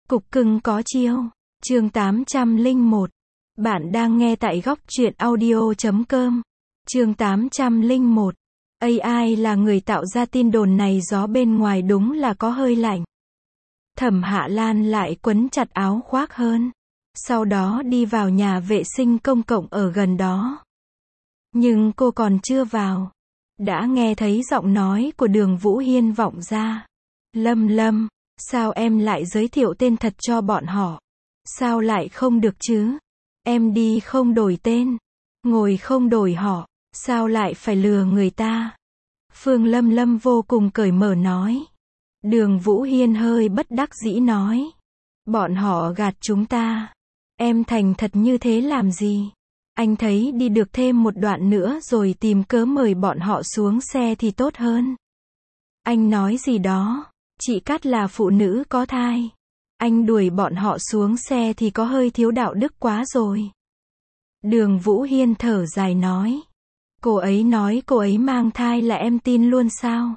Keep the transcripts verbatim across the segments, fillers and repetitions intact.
Cục cưng có chiêu. Chương tám trăm lẻ một. Bạn đang nghe tại góc truyện audio chấm com. Chương tám trăm lẻ một. a i là người tạo ra tin đồn này, gió bên ngoài đúng là có hơi lạnh. Thẩm Hạ Lan lại quấn chặt áo khoác hơn. Sau đó đi vào nhà vệ sinh công cộng ở gần đó. Nhưng cô còn chưa vào, đã nghe thấy giọng nói của Đường Vũ Hiên vọng ra. Lâm Lâm, sao em lại giới thiệu tên thật cho bọn họ? Sao lại không được chứ? Em đi không đổi tên, ngồi không đổi họ, sao lại phải lừa người ta? Phương Lâm Lâm vô cùng cởi mở nói. Đường Vũ Hiên hơi bất đắc dĩ nói. Bọn họ gạt chúng ta. Em thành thật như thế làm gì? Anh thấy đi được thêm một đoạn nữa rồi tìm cớ mời bọn họ xuống xe thì tốt hơn. Anh nói gì đó? Chị Cát là phụ nữ có thai. Anh đuổi bọn họ xuống xe thì có hơi thiếu đạo đức quá rồi. Đường Vũ Hiên thở dài nói. Cô ấy nói cô ấy mang thai là em tin luôn sao?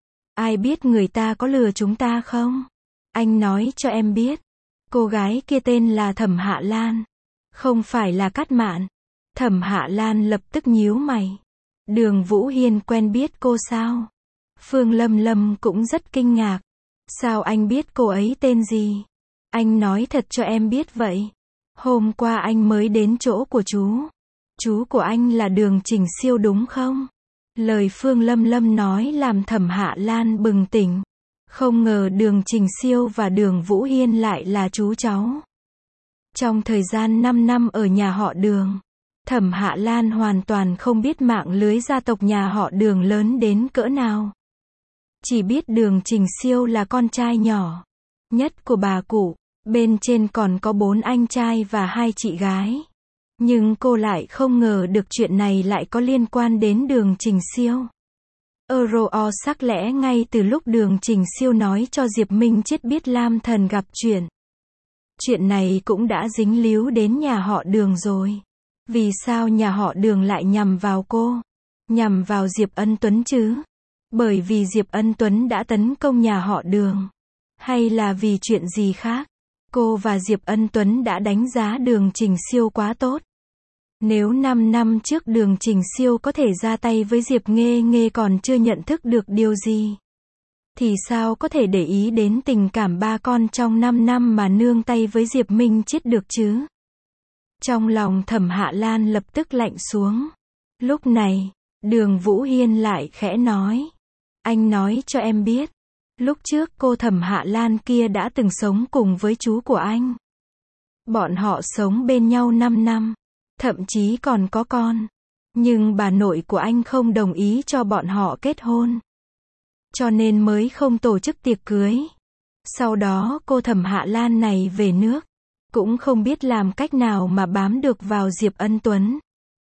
Ai biết người ta có lừa chúng ta không? Anh nói cho em biết. Cô gái kia tên là Thẩm Hạ Lan, không phải là Cát Mạn. Thẩm Hạ Lan lập tức nhíu mày. Đường Vũ Hiên quen biết cô sao? Phương Lâm Lâm cũng rất kinh ngạc. Sao anh biết cô ấy tên gì? Anh nói thật cho em biết vậy. Hôm qua anh mới đến chỗ của chú. Chú của anh là Đường Trình Siêu đúng không? Lời Phương Lâm Lâm nói làm Thẩm Hạ Lan bừng tỉnh. Không ngờ Đường Trình Siêu và Đường Vũ Hiên lại là chú cháu. Trong thời gian năm năm ở nhà họ Đường, Thẩm Hạ Lan hoàn toàn không biết mạng lưới gia tộc nhà họ Đường lớn đến cỡ nào. Chỉ biết Đường Trình Siêu là con trai nhỏ nhất của bà cụ, bên trên còn có bốn anh trai và hai chị gái. Nhưng cô lại không ngờ được chuyện này lại có liên quan đến Đường Trình Siêu. Euro sắc lẽ ngay từ lúc Đường Trình Siêu nói cho Diệp Minh Chết biết Lam Thần gặp chuyện. Chuyện này cũng đã dính líu đến nhà họ Đường rồi. Vì sao nhà họ Đường lại nhằm vào cô? Nhằm vào Diệp Ân Tuấn chứ? Bởi vì Diệp Ân Tuấn đã tấn công nhà họ Đường? Hay là vì chuyện gì khác? Cô và Diệp Ân Tuấn đã đánh giá Đường Trình Siêu quá tốt. Nếu năm năm trước Đường Trình Siêu có thể ra tay với Diệp Nghê Nghê còn chưa nhận thức được điều gì, thì sao có thể để ý đến tình cảm ba con trong năm năm mà nương tay với Diệp Minh Chết được chứ? Trong lòng Thẩm Hạ Lan lập tức lạnh xuống. Lúc này, Đường Vũ Hiên lại khẽ nói. Anh nói cho em biết. Lúc trước cô Thẩm Hạ Lan kia đã từng sống cùng với chú của anh. Bọn họ sống bên nhau năm năm. Thậm chí còn có con. Nhưng bà nội của anh không đồng ý cho bọn họ kết hôn. Cho nên mới không tổ chức tiệc cưới. Sau đó cô Thẩm Hạ Lan này về nước. Cũng không biết làm cách nào mà bám được vào Diệp Ân Tuấn.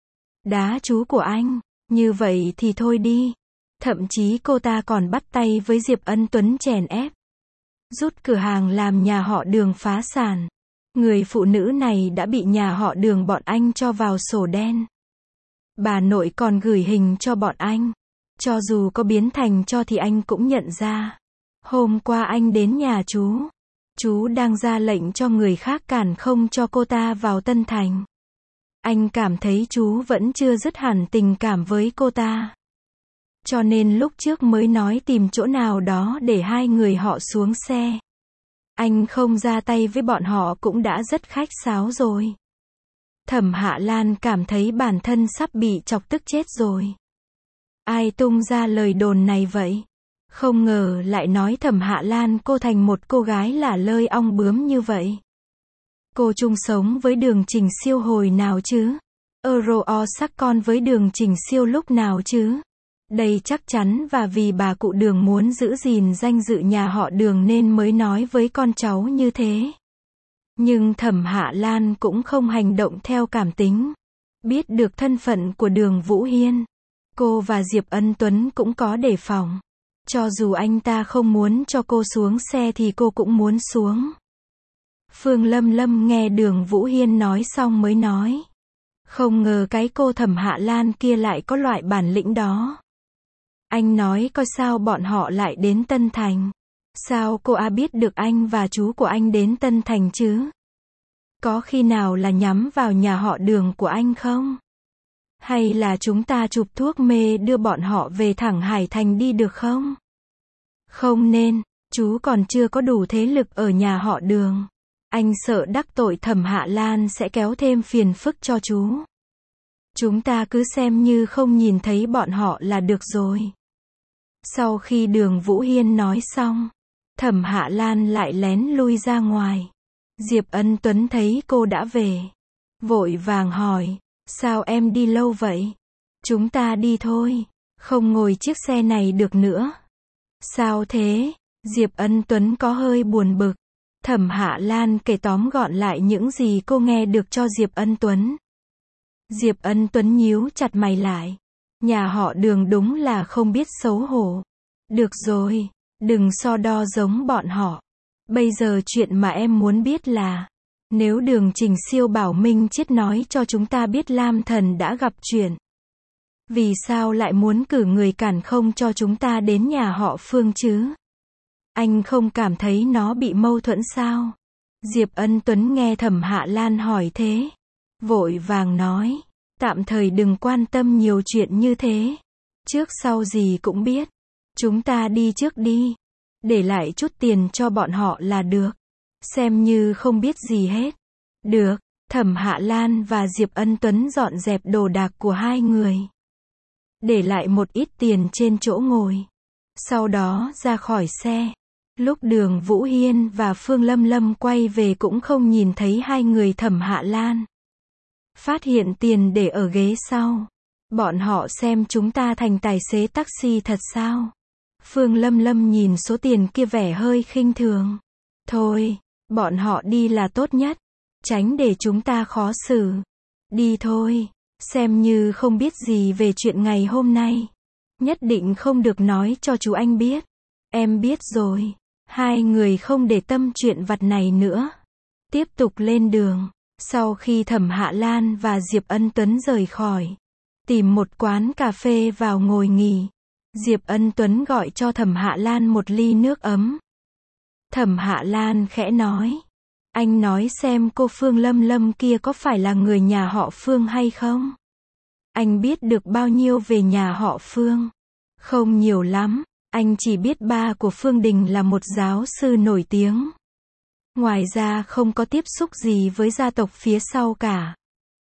Đá chú của anh. Như vậy thì thôi đi. Thậm chí cô ta còn bắt tay với Diệp Ân Tuấn chèn ép. Rút cửa hàng làm nhà họ Đường phá sản. Người phụ nữ này đã bị nhà họ Đường bọn anh cho vào sổ đen. Bà nội còn gửi hình cho bọn anh. Cho dù có biến thành cho thì anh cũng nhận ra. Hôm qua anh đến nhà chú. Chú đang ra lệnh cho người khác cản không cho cô ta vào Tân Thành. Anh cảm thấy chú vẫn chưa dứt hẳn tình cảm với cô ta. Cho nên lúc trước mới nói tìm chỗ nào đó để hai người họ xuống xe. Anh không ra tay với bọn họ cũng đã rất khách sáo rồi. Thẩm Hạ Lan cảm thấy bản thân sắp bị chọc tức chết rồi. Ai tung ra lời đồn này vậy? Không ngờ lại nói Thẩm Hạ Lan cô thành một cô gái lả lơi ong bướm như vậy. Cô chung sống với Đường Trình Siêu hồi nào chứ? Euro sắc con với Đường Trình Siêu lúc nào chứ? Đây chắc chắn và vì bà cụ Đường muốn giữ gìn danh dự nhà họ Đường nên mới nói với con cháu như thế. Nhưng Thẩm Hạ Lan cũng không hành động theo cảm tính. Biết được thân phận của Đường Vũ Hiên, cô và Diệp Ân Tuấn cũng có đề phòng. Cho dù anh ta không muốn cho cô xuống xe thì cô cũng muốn xuống. Phương Lâm Lâm nghe Đường Vũ Hiên nói xong mới nói. Không ngờ cái cô Thẩm Hạ Lan kia lại có loại bản lĩnh đó. Anh nói coi sao bọn họ lại đến Tân Thành. Sao cô A biết được anh và chú của anh đến Tân Thành chứ? Có khi nào là nhắm vào nhà họ Đường của anh không? Hay là chúng ta chụp thuốc mê đưa bọn họ về thẳng Hải Thành đi được không? Không nên, chú còn chưa có đủ thế lực ở nhà họ Đường. Anh sợ đắc tội Thẩm Hạ Lan sẽ kéo thêm phiền phức cho chú. Chúng ta cứ xem như không nhìn thấy bọn họ là được rồi. Sau khi Đường Vũ Hiên nói xong, Thẩm Hạ Lan lại lén lui ra ngoài. Diệp Ân Tuấn thấy cô đã về, vội vàng hỏi, sao em đi lâu vậy? Chúng ta đi thôi, không ngồi chiếc xe này được nữa. Sao thế? Diệp Ân Tuấn có hơi buồn bực. Thẩm Hạ Lan kể tóm gọn lại những gì cô nghe được cho Diệp Ân Tuấn. Diệp Ân Tuấn nhíu chặt mày lại. Nhà họ Đường đúng là không biết xấu hổ. Được rồi, đừng so đo giống bọn họ. Bây giờ chuyện mà em muốn biết là, nếu Đường Trình Siêu bảo Minh Chiết nói cho chúng ta biết Lam Thần đã gặp chuyện, vì sao lại muốn cử người cản không cho chúng ta đến nhà họ Phương chứ? Anh không cảm thấy nó bị mâu thuẫn sao? Diệp Ân Tuấn nghe Thẩm Hạ Lan hỏi thế, vội vàng nói, tạm thời đừng quan tâm nhiều chuyện như thế. Trước sau gì cũng biết. Chúng ta đi trước đi. Để lại chút tiền cho bọn họ là được. Xem như không biết gì hết. Được, Thẩm Hạ Lan và Diệp Ân Tuấn dọn dẹp đồ đạc của hai người. Để lại một ít tiền trên chỗ ngồi. Sau đó ra khỏi xe. Lúc Đường Vũ Hiên và Phương Lâm Lâm quay về cũng không nhìn thấy hai người Thẩm Hạ Lan. Phát hiện tiền để ở ghế sau. Bọn họ xem chúng ta thành tài xế taxi thật sao? Phương Lâm Lâm nhìn số tiền kia vẻ hơi khinh thường. Thôi, bọn họ đi là tốt nhất. Tránh để chúng ta khó xử. Đi thôi, xem như không biết gì về chuyện ngày hôm nay. Nhất định không được nói cho chú anh biết. Em biết rồi. Hai người không để tâm chuyện vặt này nữa. Tiếp tục lên đường. Sau khi Thẩm Hạ Lan và Diệp Ân Tuấn rời khỏi, tìm một quán cà phê vào ngồi nghỉ. Diệp Ân Tuấn gọi cho Thẩm Hạ Lan một ly nước ấm. Thẩm Hạ Lan khẽ nói, anh nói xem cô Phương Lâm Lâm kia có phải là người nhà họ Phương hay không? Anh biết được bao nhiêu về nhà họ Phương? Không nhiều lắm, anh chỉ biết ba của Phương Đình là một giáo sư nổi tiếng. Ngoài ra không có tiếp xúc gì với gia tộc phía sau cả.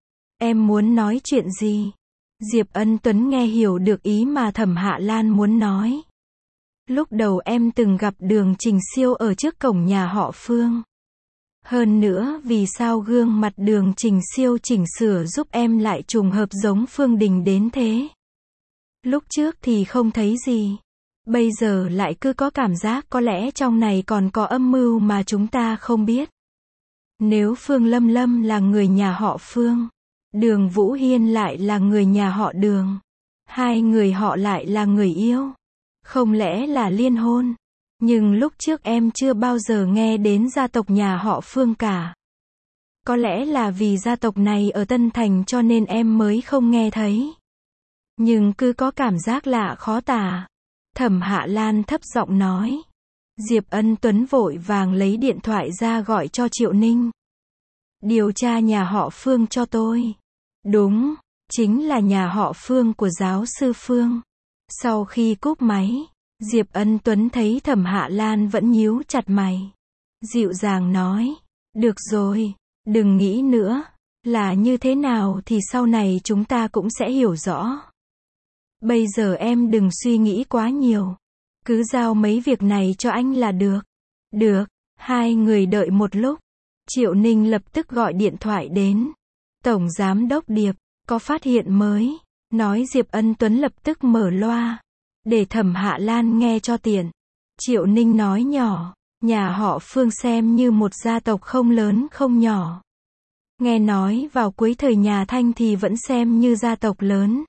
Em muốn nói chuyện gì? Diệp Ân Tuấn nghe hiểu được ý mà Thẩm Hạ Lan muốn nói. Lúc đầu em từng gặp Đường Trình Siêu ở trước cổng nhà họ Phương. Hơn nữa vì sao gương mặt Đường Trình Siêu chỉnh sửa giúp em lại trùng hợp giống Phương Đình đến thế? Lúc trước thì không thấy gì. Bây giờ lại cứ có cảm giác có lẽ trong này còn có âm mưu mà chúng ta không biết. Nếu Phương Lâm Lâm là người nhà họ Phương, Đường Vũ Hiên lại là người nhà họ Đường, hai người họ lại là người yêu, không lẽ là liên hôn? Nhưng lúc trước em chưa bao giờ nghe đến gia tộc nhà họ Phương cả. Có lẽ là vì gia tộc này ở Tân Thành cho nên em mới không nghe thấy. Nhưng cứ có cảm giác lạ khó tả. Thẩm Hạ Lan thấp giọng nói. Diệp Ân Tuấn vội vàng lấy điện thoại ra gọi cho Triệu Ninh. Điều tra nhà họ Phương cho tôi. Đúng, chính là nhà họ Phương của giáo sư Phương. Sau khi cúp máy, Diệp Ân Tuấn thấy Thẩm Hạ Lan vẫn nhíu chặt mày. Dịu dàng nói, được rồi, đừng nghĩ nữa, là như thế nào thì sau này chúng ta cũng sẽ hiểu rõ. Bây giờ em đừng suy nghĩ quá nhiều, cứ giao mấy việc này cho anh là được. Được, hai người đợi một lúc, Triệu Ninh lập tức gọi điện thoại đến. Tổng Giám đốc Điệp, có phát hiện mới, nói Diệp Ân Tuấn lập tức mở loa, để Thẩm Hạ Lan nghe cho tiện. Triệu Ninh nói nhỏ, nhà họ Phương xem như một gia tộc không lớn không nhỏ. Nghe nói vào cuối thời nhà Thanh thì vẫn xem như gia tộc lớn.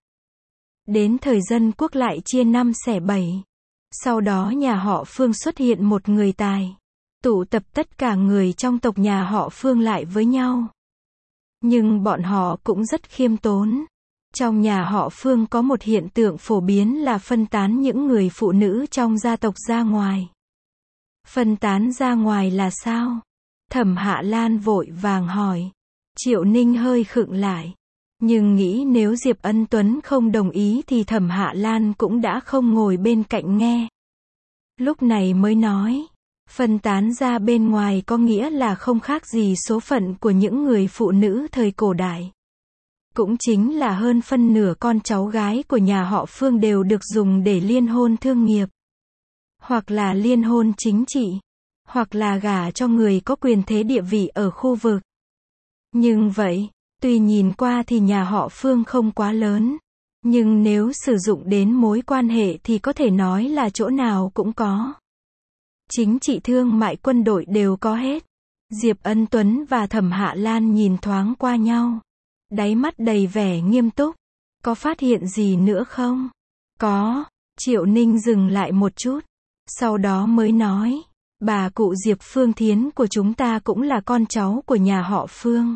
Đến thời Dân Quốc lại chia năm xẻ bảy. Sau đó nhà họ Phương xuất hiện một người tài, tụ tập tất cả người trong tộc nhà họ Phương lại với nhau. Nhưng bọn họ cũng rất khiêm tốn. Trong nhà họ Phương có một hiện tượng phổ biến là phân tán những người phụ nữ trong gia tộc ra ngoài. Phân tán ra ngoài là sao? Thẩm Hạ Lan vội vàng hỏi. Triệu Ninh hơi khựng lại. Nhưng nghĩ nếu Diệp Ân Tuấn không đồng ý thì Thẩm Hạ Lan cũng đã không ngồi bên cạnh nghe. Lúc này mới nói. Phân tán ra bên ngoài có nghĩa là không khác gì số phận của những người phụ nữ thời cổ đại. Cũng chính là hơn phân nửa con cháu gái của nhà họ Phương đều được dùng để liên hôn thương nghiệp. Hoặc là liên hôn chính trị. Hoặc là gả cho người có quyền thế địa vị ở khu vực. Nhưng vậy, tuy nhìn qua thì nhà họ Phương không quá lớn. Nhưng nếu sử dụng đến mối quan hệ thì có thể nói là chỗ nào cũng có. Chính trị thương mại quân đội đều có hết. Diệp Ân Tuấn và Thẩm Hạ Lan nhìn thoáng qua nhau. Đáy mắt đầy vẻ nghiêm túc. Có phát hiện gì nữa không? Có. Triệu Ninh dừng lại một chút. Sau đó mới nói. Bà cụ Diệp Phương Thiến của chúng ta cũng là con cháu của nhà họ Phương.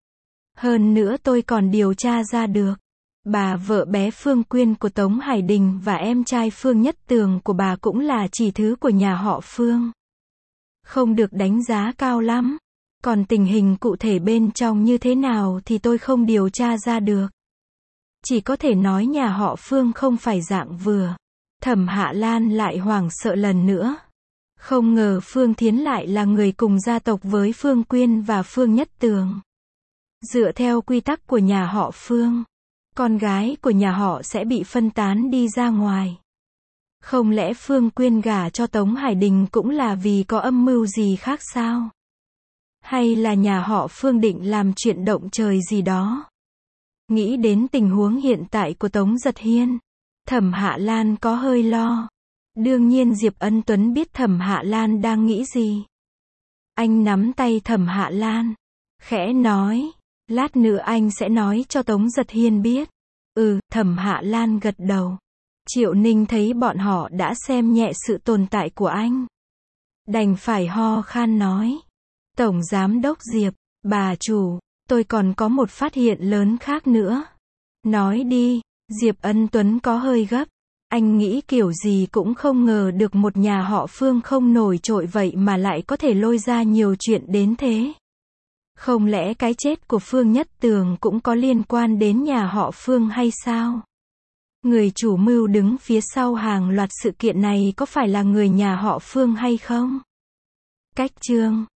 Hơn nữa tôi còn điều tra ra được. Bà vợ bé Phương Quyên của Tống Hải Đình và em trai Phương Nhất Tường của bà cũng là chỉ thứ của nhà họ Phương. Không được đánh giá cao lắm. Còn tình hình cụ thể bên trong như thế nào thì tôi không điều tra ra được. Chỉ có thể nói nhà họ Phương không phải dạng vừa. Thẩm Hạ Lan lại hoảng sợ lần nữa. Không ngờ Phương Thiến lại là người cùng gia tộc với Phương Quyên và Phương Nhất Tường. Dựa theo quy tắc của nhà họ Phương, con gái của nhà họ sẽ bị phân tán đi ra ngoài. Không lẽ Phương Quyên gả cho Tống Hải Đình cũng là vì có âm mưu gì khác sao? Hay là nhà họ Phương định làm chuyện động trời gì đó? Nghĩ đến tình huống hiện tại của Tống Giật Hiên, Thẩm Hạ Lan có hơi lo. Đương nhiên Diệp Ân Tuấn biết Thẩm Hạ Lan đang nghĩ gì. Anh nắm tay Thẩm Hạ Lan, khẽ nói, lát nữa anh sẽ nói cho Tống Giật Hiên biết. Ừ, Thẩm Hạ Lan gật đầu. Triệu Ninh thấy bọn họ đã xem nhẹ sự tồn tại của anh. Đành phải ho khan nói. Tổng Giám đốc Diệp, bà chủ, tôi còn có một phát hiện lớn khác nữa. Nói đi, Diệp Ân Tuấn có hơi gấp. Anh nghĩ kiểu gì cũng không ngờ được một nhà họ Phương không nổi trội vậy mà lại có thể lôi ra nhiều chuyện đến thế. Không lẽ cái chết của Phương Nhất Tường cũng có liên quan đến nhà họ Phương hay sao? Người chủ mưu đứng phía sau hàng loạt sự kiện này có phải là người nhà họ Phương hay không? Cách chương